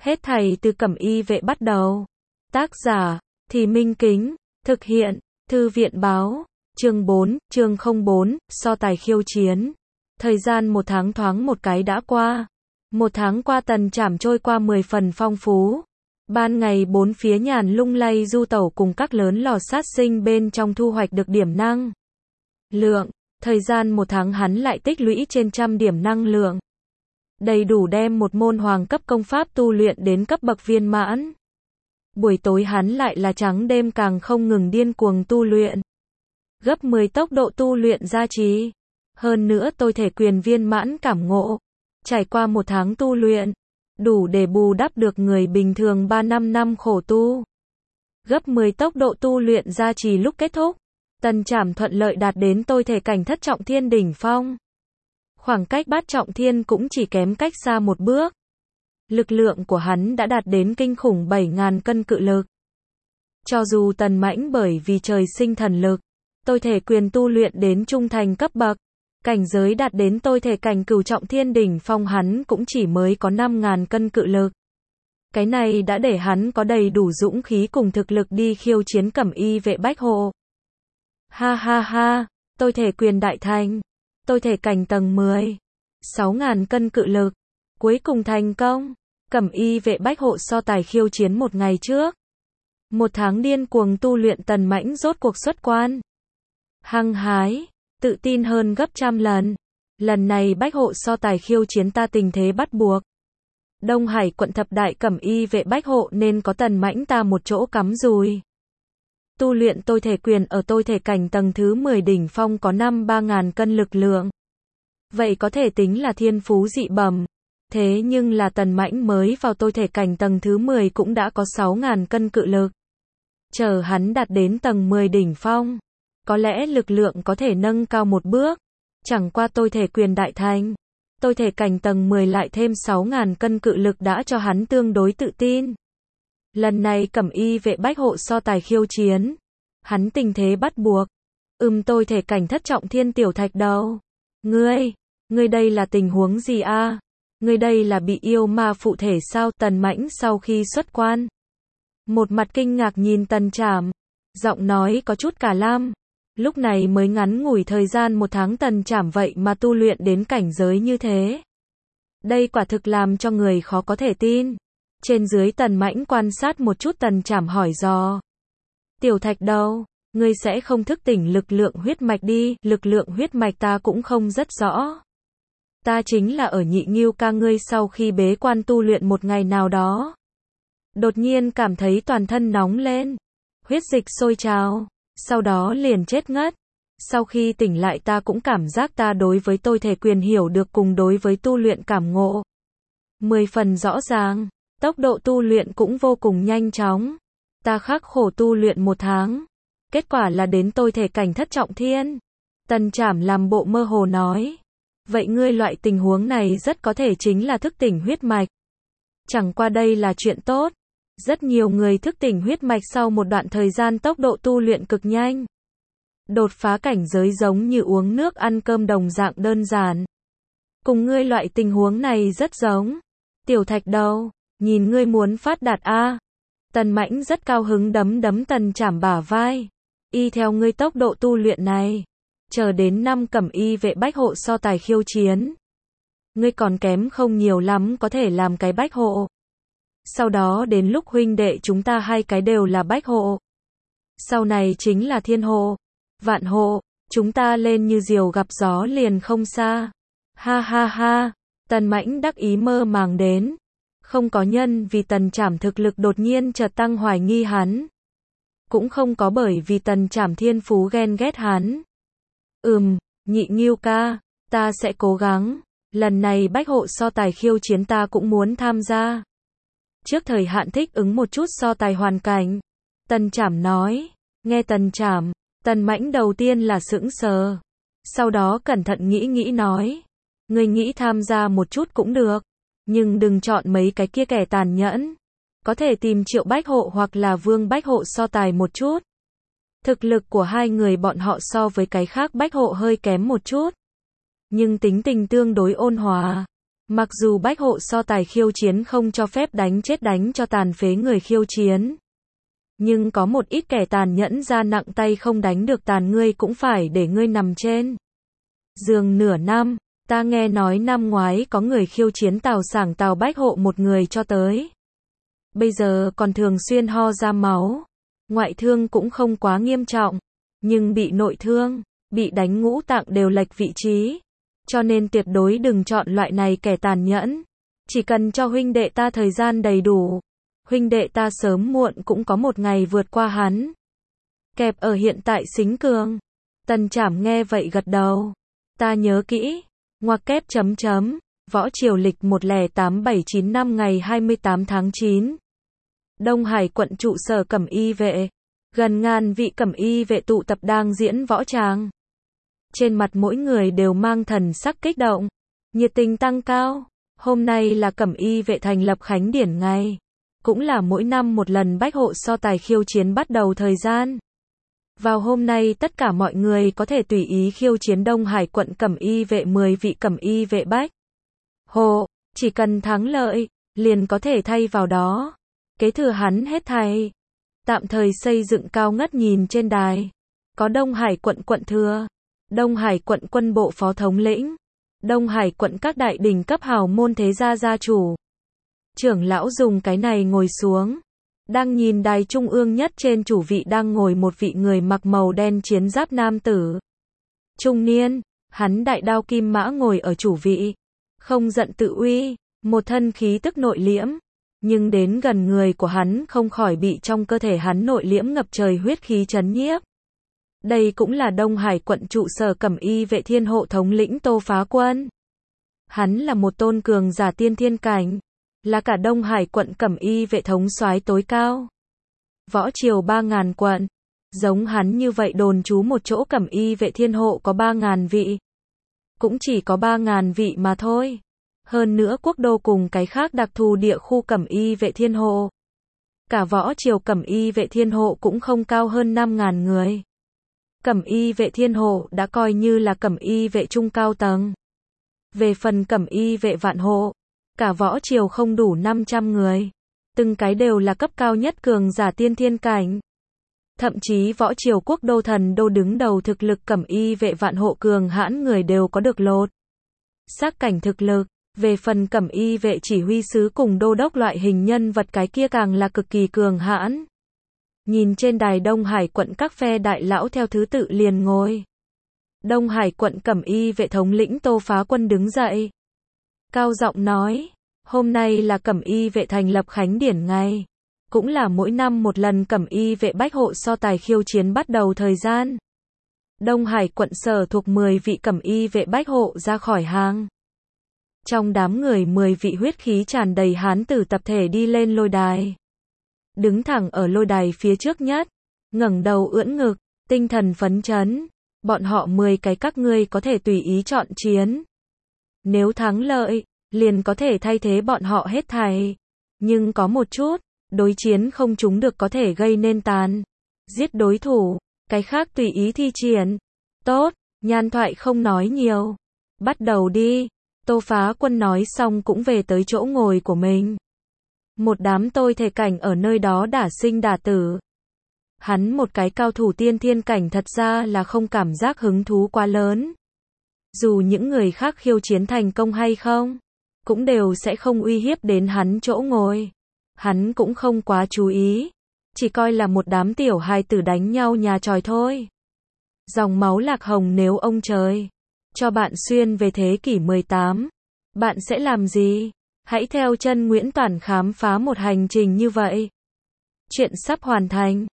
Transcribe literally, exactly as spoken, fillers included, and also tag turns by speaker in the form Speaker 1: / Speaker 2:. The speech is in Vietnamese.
Speaker 1: Hết thảy từ Cẩm Y vệ bắt đầu. Tác giả, Thì Minh Kính, thực hiện, Thư viện báo, chương bốn, chương không bốn, so tài khiêu chiến. Thời gian một tháng thoáng một cái đã qua. Một tháng qua Tần Trảm trôi qua mười phần phong phú. Ban ngày bốn phía nhàn lung lay du tẩu cùng các lớn lò sát sinh bên trong thu hoạch được điểm năng lượng. Thời gian một tháng hắn lại tích lũy trên trăm điểm năng lượng. Đầy đủ đem một môn hoàng cấp công pháp tu luyện đến cấp bậc viên mãn. Buổi tối hắn lại là trắng đêm càng không ngừng điên cuồng tu luyện. Gấp mười tốc độ tu luyện gia trì. Hơn nữa tôi thể quyền viên mãn cảm ngộ. Trải qua một tháng tu luyện, đủ để bù đắp được người bình thường ba năm năm khổ tu. Gấp mười tốc độ tu luyện gia trì lúc kết thúc, Tần Trảm thuận lợi đạt đến tôi thể cảnh thất trọng thiên đỉnh phong. Khoảng cách bát trọng thiên cũng chỉ kém cách xa một bước. Lực lượng của hắn đã đạt đến kinh khủng bảy nghìn cân cự lực. Cho dù Tần Mãnh bởi vì trời sinh thần lực, tôi thể quyền tu luyện đến trung thành cấp bậc, cảnh giới đạt đến tôi thể cảnh cửu trọng thiên đỉnh phong hắn cũng chỉ mới có năm nghìn cân cự lực. Cái này đã để hắn có đầy đủ dũng khí cùng thực lực đi khiêu chiến Cẩm Y vệ Bách Hộ. Ha ha ha, tôi thể quyền đại thành, tôi thể cảnh tầng mười, sáu nghìn cân cự lực, cuối cùng thành công. Cẩm Y vệ Bách Hộ so tài khiêu chiến một ngày trước. Một tháng điên cuồng tu luyện Tần Mãnh rốt cuộc xuất quan. Hăng hái, tự tin hơn gấp trăm lần. Lần này Bách Hộ so tài khiêu chiến ta tình thế bắt buộc. Đông Hải quận thập đại Cẩm Y vệ Bách Hộ nên có Tần Mãnh ta một chỗ cắm dùi. Tu luyện tôi thể quyền ở tôi thể cảnh tầng thứ mười đỉnh phong có năm ba nghìn cân lực lượng. Vậy có thể tính là thiên phú dị bẩm. Thế nhưng là Tần Mãnh mới vào tôi thể cảnh tầng thứ mười cũng đã có sáu nghìn cân cự lực. Chờ hắn đạt đến tầng mười đỉnh phong, có lẽ lực lượng có thể nâng cao một bước. Chẳng qua tôi thể quyền đại thành, tôi thể cảnh tầng mười lại thêm sáu nghìn cân cự lực đã cho hắn tương đối tự tin. Lần này Cẩm Y vệ Bách Hộ so tài khiêu chiến, hắn tình thế bắt buộc. Ừm tôi thể cảnh thất trọng thiên tiểu thạch đầu. Ngươi, ngươi đây là tình huống gì a? À? Ngươi đây là bị yêu ma phụ thể sao? Tần Mãnh sau khi xuất quan, một mặt kinh ngạc nhìn Tần Trảm, giọng nói có chút cả lam. Lúc này mới ngắn ngủi thời gian một tháng Tần Trảm vậy mà tu luyện đến cảnh giới như thế. Đây quả thực làm cho người khó có thể tin. Trên dưới Tần Mãnh quan sát một chút Tần Trảm hỏi dò. Tiểu thạch đầu, ngươi sẽ không thức tỉnh lực lượng huyết mạch đi, lực lượng huyết mạch ta cũng không rất rõ. Ta chính là ở Nhị Ngưu ca ngươi sau khi bế quan tu luyện một ngày nào đó. Đột nhiên cảm thấy toàn thân nóng lên, huyết dịch sôi trào, sau đó liền chết ngất. Sau khi tỉnh lại ta cũng cảm giác ta đối với tôi thể quyền hiểu được cùng đối với tu luyện cảm ngộ mười phần rõ ràng, tốc độ tu luyện cũng vô cùng nhanh chóng. Ta khắc khổ tu luyện một tháng, kết quả là đến tôi thể cảnh thất trọng thiên. Tần Trảm làm bộ mơ hồ nói. Vậy ngươi loại tình huống này rất có thể chính là thức tỉnh huyết mạch. Chẳng qua đây là chuyện tốt. Rất nhiều người thức tỉnh huyết mạch sau một đoạn thời gian tốc độ tu luyện cực nhanh. Đột phá cảnh giới giống như uống nước ăn cơm đồng dạng đơn giản. Cùng ngươi loại tình huống này rất giống. Tiểu thạch đầu, nhìn ngươi muốn phát đạt a. À. Tần Mãnh rất cao hứng đấm đấm Tần Trảm bả vai. Y theo ngươi tốc độ tu luyện này, chờ đến năm Cẩm Y vệ Bách Hộ so tài khiêu chiến, ngươi còn kém không nhiều lắm có thể làm cái Bách Hộ. Sau đó đến lúc huynh đệ chúng ta hai cái đều là Bách Hộ, sau này chính là Thiên Hộ, Vạn Hộ, chúng ta lên như diều gặp gió liền không xa. Ha ha ha, Tần Mãnh đắc ý mơ màng đến. Không có nhân vì Tần Trảm thực lực đột nhiên chợt tăng hoài nghi hắn. Cũng không có bởi vì Tần Trảm thiên phú ghen ghét hắn. Ừm, Nhị Ngưu ca, ta sẽ cố gắng. Lần này Bách Hộ so tài khiêu chiến ta cũng muốn tham gia. Trước thời hạn thích ứng một chút so tài hoàn cảnh. Tần Trảm nói. Nghe Tần Trảm, Tần Mãnh đầu tiên là sững sờ. Sau đó cẩn thận nghĩ nghĩ nói. Ngươi nghĩ tham gia một chút cũng được. Nhưng đừng chọn mấy cái kia kẻ tàn nhẫn. Có thể tìm Triệu Bách Hộ hoặc là Vương Bách Hộ so tài một chút. Thực lực của hai người bọn họ so với cái khác Bách Hộ hơi kém một chút. Nhưng tính tình tương đối ôn hòa. Mặc dù bách hộ so tài khiêu chiến không cho phép đánh chết đánh cho tàn phế người khiêu chiến. Nhưng có một ít kẻ tàn nhẫn ra nặng tay không đánh được tàn ngươi cũng phải để ngươi nằm trên giường nửa năm. Ta nghe nói năm ngoái có người khiêu chiến Tào Sảng Tào bách hộ một người cho tới bây giờ còn thường xuyên ho ra máu. Ngoại thương cũng không quá nghiêm trọng, nhưng bị nội thương, bị đánh ngũ tạng đều lệch vị trí. Cho nên tuyệt đối đừng chọn loại này kẻ tàn nhẫn. Chỉ cần cho huynh đệ ta thời gian đầy đủ, huynh đệ ta sớm muộn cũng có một ngày vượt qua hắn. Kẹp ở hiện tại xính cường. Tần Trảm nghe vậy gật đầu. Ta nhớ kỹ. Ngoặc kép chấm chấm. Võ Triều lịch một không tám bảy chín năm ngày hai mươi tám tháng chín. Đông Hải quận trụ sở Cẩm Y vệ. Gần ngàn vị Cẩm Y vệ tụ tập đang diễn võ tràng. Trên mặt mỗi người đều mang thần sắc kích động, nhiệt tình tăng cao. Hôm nay là Cẩm Y vệ thành lập khánh điển ngày, cũng là mỗi năm một lần bách hộ so tài khiêu chiến bắt đầu thời gian. Vào hôm nay tất cả mọi người có thể tùy ý khiêu chiến Đông Hải quận Cẩm Y vệ mười vị Cẩm Y vệ bách hộ, chỉ cần thắng lợi, liền có thể thay vào đó. Kế thừa hắn hết thảy. Tạm thời xây dựng cao ngất nhìn trên đài. Có Đông Hải quận quận thừa, Đông Hải quận quân bộ phó thống lĩnh, Đông Hải quận các đại đỉnh cấp hào môn thế gia gia chủ. Trưởng lão dùng cái này ngồi xuống. Đang nhìn đài trung ương nhất trên chủ vị đang ngồi một vị người mặc màu đen chiến giáp nam tử. Trung niên, hắn đại đao kim mã ngồi ở chủ vị. Không giận tự uy, một thân khí tức nội liễm. Nhưng đến gần người của hắn không khỏi bị trong cơ thể hắn nội liễm ngập trời huyết khí chấn nhiếp. Đây cũng là Đông Hải quận trụ sở Cẩm Y vệ thiên hộ thống lĩnh Tô Phá Quân. Hắn là một tôn cường giả tiên thiên cảnh, là cả Đông Hải quận Cẩm Y vệ thống soái tối cao. Võ triều ba ngàn quận, giống hắn như vậy đồn trú một chỗ Cẩm Y vệ thiên hộ có ba ngàn vị. Cũng chỉ có ba ngàn vị mà thôi. Hơn nữa quốc đô cùng cái khác đặc thù địa khu Cẩm Y vệ thiên hộ. Cả võ triều Cẩm Y vệ thiên hộ cũng không cao hơn năm ngàn người. Cẩm Y vệ thiên hộ đã coi như là Cẩm Y vệ trung cao tầng. Về phần Cẩm Y vệ vạn hộ, cả võ triều không đủ năm trăm người. Từng cái đều là cấp cao nhất cường giả tiên thiên cảnh. Thậm chí võ triều quốc đô thần đô đứng đầu thực lực Cẩm Y vệ vạn hộ cường hãn người đều có được lột xác cảnh thực lực. Về phần Cẩm Y vệ chỉ huy sứ cùng đô đốc loại hình nhân vật cái kia càng là cực kỳ cường hãn. Nhìn trên đài Đông Hải quận các phe đại lão theo thứ tự liền ngồi. Đông Hải quận Cẩm Y vệ thống lĩnh Tô Phá Quân đứng dậy. Cao giọng nói, hôm nay là Cẩm Y vệ thành lập khánh điển ngày. Cũng là mỗi năm một lần Cẩm Y vệ bách hộ so tài khiêu chiến bắt đầu thời gian. Đông Hải quận sở thuộc mười vị Cẩm Y vệ bách hộ ra khỏi hàng. Trong đám người mười vị huyết khí tràn đầy hán tử tập thể đi lên lôi đài. Đứng thẳng ở lôi đài phía trước nhất, ngẩng đầu ưỡn ngực, tinh thần phấn chấn. Bọn họ mười cái các ngươi có thể tùy ý chọn chiến. Nếu thắng lợi, liền có thể thay thế bọn họ hết thảy. Nhưng có một chút, đối chiến không chúng được có thể gây nên tàn. Giết đối thủ, cái khác tùy ý thi triển. Tốt, nhan thoại không nói nhiều. Bắt đầu đi. Tô Phá Quân nói xong cũng về tới chỗ ngồi của mình. Một đám tôi thể cảnh ở nơi đó đả sinh đả tử. Hắn một cái cao thủ tiên thiên cảnh thật ra là không cảm giác hứng thú quá lớn. Dù những người khác khiêu chiến thành công hay không, cũng đều sẽ không uy hiếp đến hắn chỗ ngồi. Hắn cũng không quá chú ý, chỉ coi là một đám tiểu hài tử đánh nhau nhà tròi thôi. Dòng máu lạc hồng nếu ông trời cho bạn xuyên về thế kỷ mười tám, bạn sẽ làm gì? Hãy theo chân Nguyễn Toản khám phá một hành trình như vậy. Chuyện sắp hoàn thành.